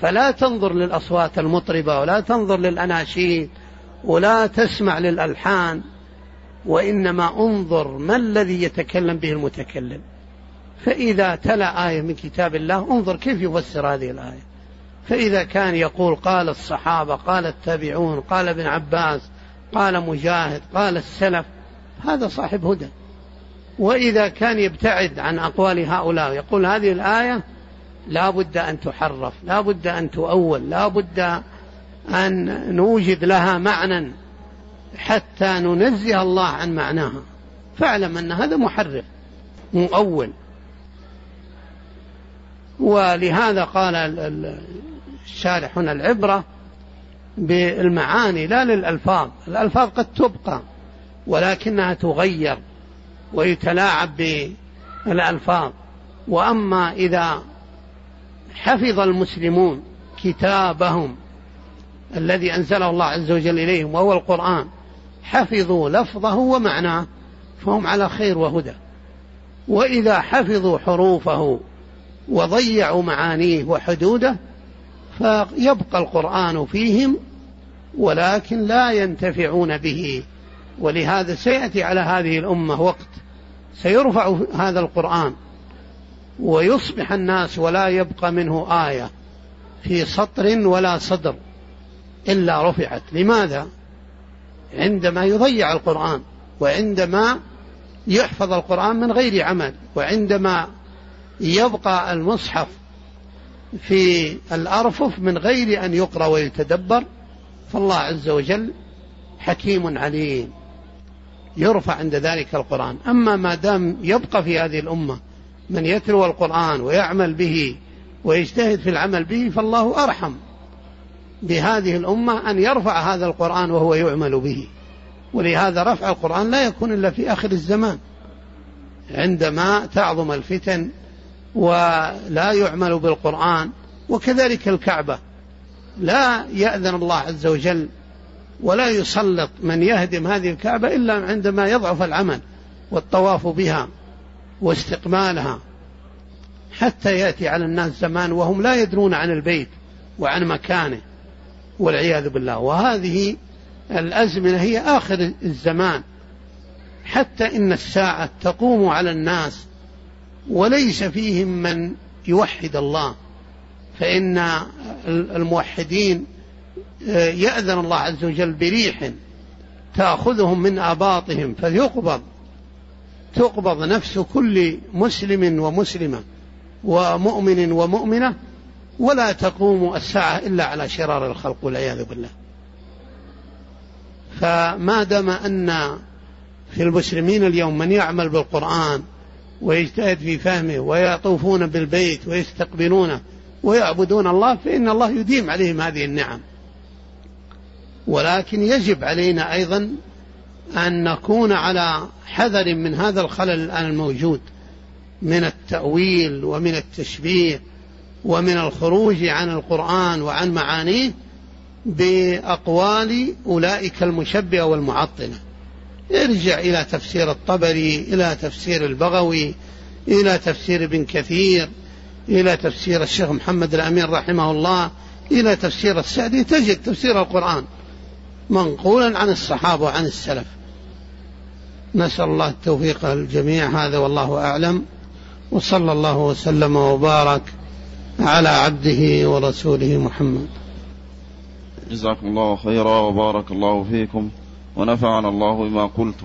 S2: فلا تنظر للأصوات المطربة ولا تنظر للأناشيد ولا تسمع للألحان، وإنما انظر ما الذي يتكلم به المتكلم. فإذا تلا آية من كتاب الله انظر كيف يفسر هذه الآية. فإذا كان يقول قال الصحابة، قال التابعون، قال ابن عباس، قال مجاهد، قال السلف، هذا صاحب هدى. وإذا كان يبتعد عن أقوال هؤلاء يقول هذه الآية لا بد أن تحرف، لا بد أن تؤول، لا بد أن نوجد لها معنى حتى ننزه الله عن معناها، فاعلم أن هذا محرف مؤول. ولهذا قال الشارح هنا العبرة بالمعاني لا للألفاظ. الألفاظ قد تبقى ولكنها تغير ويتلاعب بالألفاظ. وأما إذا حفظ المسلمون كتابهم الذي أنزله الله عز وجل إليهم وهو القرآن، حفظوا لفظه ومعناه، فهم على خير وهدى. وإذا حفظوا حروفه وضيعوا معانيه وحدوده فيبقى القرآن فيهم ولكن لا ينتفعون به. ولهذا سيأتي على هذه الأمة وقت سيرفع هذا القرآن ويصبح الناس ولا يبقى منه آية في سطر ولا صدر إلا رفعت. لماذا؟ عندما يضيع القرآن، وعندما يحفظ القرآن من غير عمل، وعندما يبقى المصحف في الأرفف من غير أن يقرأ ويتدبر. فالله عز وجل حكيم عليم، يرفع عند ذلك القرآن. أما ما دام يبقى في هذه الأمة من يتلو القرآن ويعمل به ويجتهد في العمل به، فالله أرحم بهذه الأمة أن يرفع هذا القرآن وهو يعمل به. ولهذا رفع القرآن لا يكون إلا في آخر الزمان عندما تعظم الفتن ولا يعمل بالقرآن. وكذلك الكعبة لا يأذن الله عز وجل ولا يسلط من يهدم هذه الكعبة إلا عندما يضعف العمل والطواف بها واستقبالها، حتى يأتي على الناس زمان وهم لا يدرون عن البيت وعن مكانه والعياذ بالله. وهذه الأزمنة هي آخر الزمان، حتى إن الساعة تقوم على الناس وليس فيهم من يوحد الله. فإن الموحدين يأذن الله عز وجل بريح تأخذهم من آباطهم تقبض نفس كل مسلم ومسلمة ومؤمن ومؤمنة، ولا تقوم الساعة إلا على شرار الخلق والعياذ بالله. فما دام أن في المسلمين اليوم من يعمل بالقرآن ويجتهد في فهمه ويطوفون بالبيت ويستقبلونه ويعبدون الله، فإن الله يديم عليهم هذه النعم. ولكن يجب علينا أيضا أن نكون على حذر من هذا الخلل الآن الموجود من التأويل ومن التشبيه ومن الخروج عن القرآن وعن معانيه بأقوال أولئك المشبهة والمعطلة. ارجع إلى تفسير الطبري، إلى تفسير البغوي، إلى تفسير ابن كثير، إلى تفسير الشيخ محمد الأمين رحمه الله، إلى تفسير السعدي، تجد تفسير القرآن منقولا عن الصحابة وعن السلف. نسأل الله التوفيق للجميع. هذا والله أعلم، وصلى الله وسلم وبارك على عبده ورسوله محمد.
S1: جزاكم الله خيرا وبارك الله فيكم ونفعنا الله بما قلتم.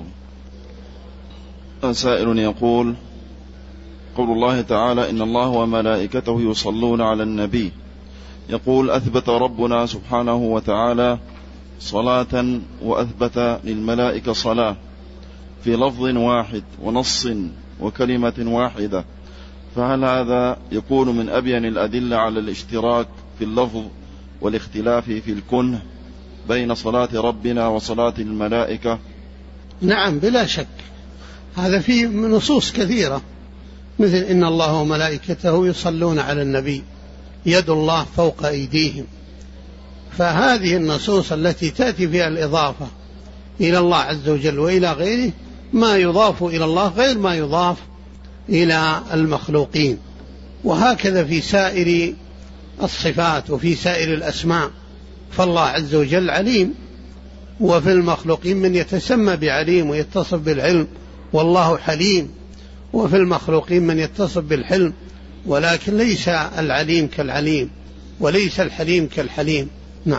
S1: سائل يقول: قول الله تعالى: إن الله وملائكته يصلون على النبي، يقول: أثبت ربنا سبحانه وتعالى صلاة وأثبت للملائكة صلاة في لفظ واحد ونص وكلمة واحدة، فهل هذا يكون من أبين الأدلة على الاشتراك في اللفظ والاختلاف في الكنه بين صلاة ربنا وصلاة الملائكة؟
S2: نعم بلا شك، هذا فيه نصوص كثيرة، مثل إن الله وملائكته يصلون على النبي، يد الله فوق أيديهم. فهذه النصوص التي تأتي فيها الإضافة إلى الله عز وجل وإلى غيره، ما يضاف إلى الله غير ما يضاف إلى المخلوقين. وهكذا في سائر الصفات وفي سائر الأسماء، فالله عز وجل عليم، وفي المخلوقين من يتسمى بعليم ويتصف بالعلم، والله حليم، وفي المخلوقين من يتصف بالحلم، ولكن ليس العليم كالعليم وليس الحليم كالحليم. نعم.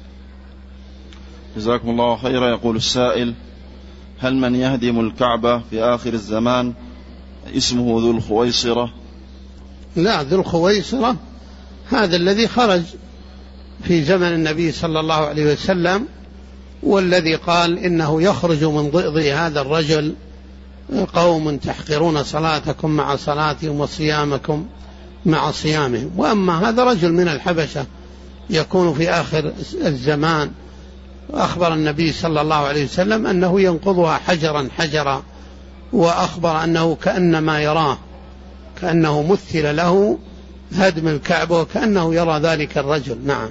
S1: جزاكم الله خيرا. يقول السائل: هل من يهدم الكعبة في آخر الزمان اسمه ذو الخويصرة؟
S2: لا، ذو الخويصرة هذا الذي خرج في زمن النبي صلى الله عليه وسلم، والذي قال إنه يخرج من ضئض هذا الرجل قوم تحقرون صلاتكم مع صلاتهم وصيامكم مع صيامهم. وأما هذا رجل من الحبشة يكون في آخر الزمان، أخبر النبي صلى الله عليه وسلم أنه ينقضها حجرا حجرا، وأخبر أنه كأنما يراه، كأنه مثل له هدم الكعبة وكأنه يرى ذلك الرجل. نعم.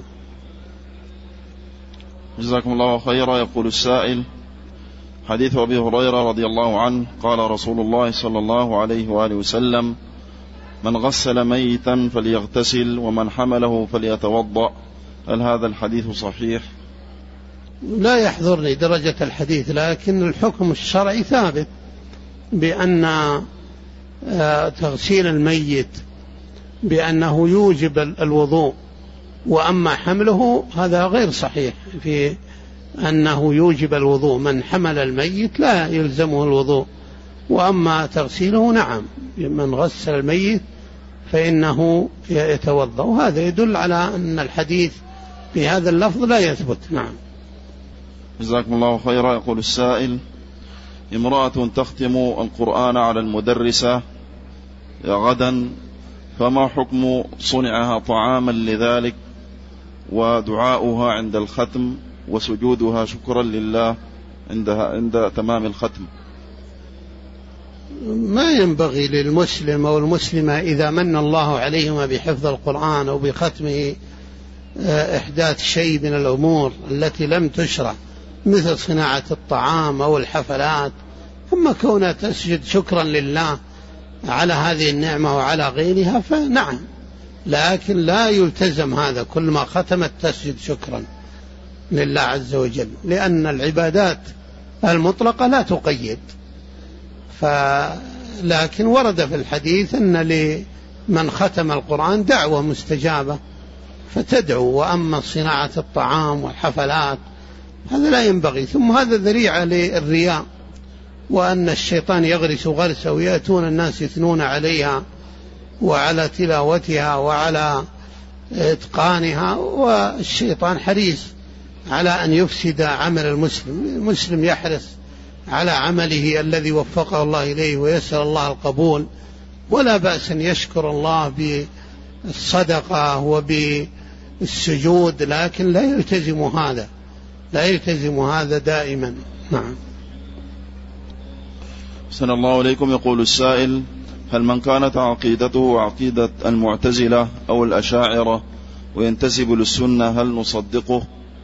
S1: جزاكم الله خيرا. يقول السائل: حديث أبي هريرة رضي الله عنه قال رسول الله صلى الله عليه وآله وسلم: من غسل ميتا فليغتسل ومن حمله فليتوضأ. هل هذا الحديث صحيح؟
S2: لا يحضرني درجة الحديث، لكن الحكم الشرعي ثابت بأن تغسيل الميت بأنه يوجب الوضوء، وأما حمله هذا غير صحيح في أنه يوجب الوضوء. من حمل الميت لا يلزمه الوضوء، وأما تغسيله نعم، من غسل الميت فإنه يتوضأ، وهذا يدل على أن الحديث في هذا اللفظ لا يثبت. نعم.
S1: جزاكم الله خيرا. يقول السائل: امرأة تختم القرآن على المدرسة غدا، فما حكم صنعها طعاما لذلك ودعاؤها عند الختم وسجودها شكرا لله عند تمام الختم؟
S2: ما ينبغي للمسلم أو المسلمة إذا من الله عليهما بحفظ القرآن أو بختمه إحداث شيء من الأمور التي لم تشرع، مثل صناعة الطعام أو الحفلات. أما كونها تسجد شكرا لله على هذه النعمة وعلى غيرها فنعم، لكن لا يلتزم هذا، كل ما ختمت تسجد شكرا لله عز وجل، لأن العبادات المطلقة لا تقيد. لكن ورد في الحديث أن لمن ختم القرآن دعوة مستجابة فتدعو، وأما صناعة الطعام والحفلات هذا لا ينبغي. ثم هذا ذريعة للرياء، وأن الشيطان يغرس غرسه ويأتون الناس يثنون عليها وعلى تلاوتها وعلى إتقانها، والشيطان حريص على أن يفسد عمل المسلم. المسلم يحرص على عمله الذي وفقه الله إليه ويسأل الله القبول، ولا بأس أن يشكر الله بالصدقة وبالسجود، لكن لا يلتزم هذا دائما. نعم.
S1: أحسن الله إليكم. يقول السائل: هل من كانت عقيدته عقيدة المعتزلة أو الأشاعرة وينتسب للسنة هل نصدقه؟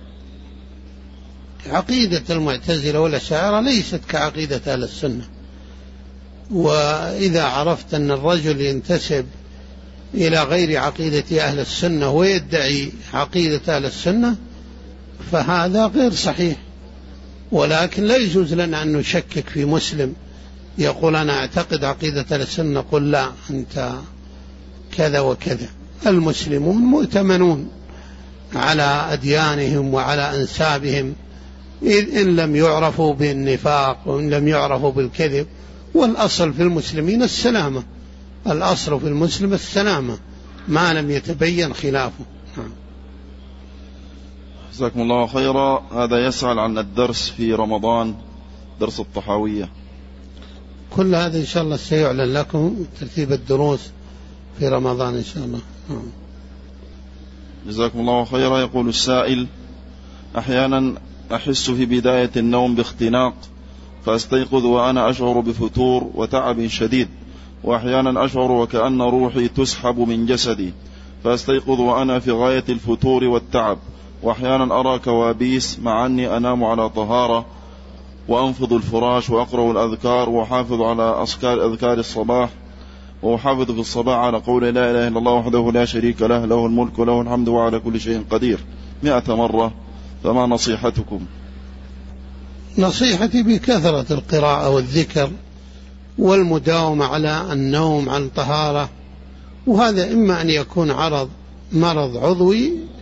S2: عقيدة المعتزلة والأشاعرة ليست كعقيدة أهل السنة، وإذا عرفت أن الرجل ينتسب إلى غير عقيدة أهل السنة ويدعي عقيدة أهل السنة فهذا غير صحيح. ولكن لا يجوز لنا أن نشكك في مسلم يقول أنا أعتقد عقيدة أهل السنة، قل لا أنت كذا وكذا. المسلمون مؤتمنون على أديانهم وعلى أنسابهم إن لم يعرفوا بالنفاق وإن لم يعرفوا بالكذب، والأصل في المسلمين السلامة، الأصل في المسلم السلامة ما لم يتبين خلافه.
S1: جزاكم الله خيرا. هذا يسأل عن الدرس في رمضان، درس الطحاوية.
S2: كل هذا إن شاء الله سيعلن لكم ترتيب الدروس في رمضان إن شاء الله.
S1: جزاكم الله خيرا. يقول السائل: أحيانا أحس في بداية النوم باختناق فأستيقظ وأنا أشعر بفتور وتعب شديد، وأحيانا أشعر وكأن روحي تسحب من جسدي فأستيقظ وأنا في غاية الفتور والتعب، وأحيانا أرى كوابيس مع أني أنام على طهارة، وأنفض الفراش وأقرأ الأذكار وحافظ على أذكار الصباح،
S3: وأحافظ في الصباح على قول لا إله إلا الله وحده لا شريك له، له الملك وله الحمد وعلى كل شيء قدير 100 مرة. فما نصيحتكم؟
S2: نصيحتي بكثرة القراءة والذكر والمداومة على النوم عن طهارة، وهذا إما أن يكون مرض عضوي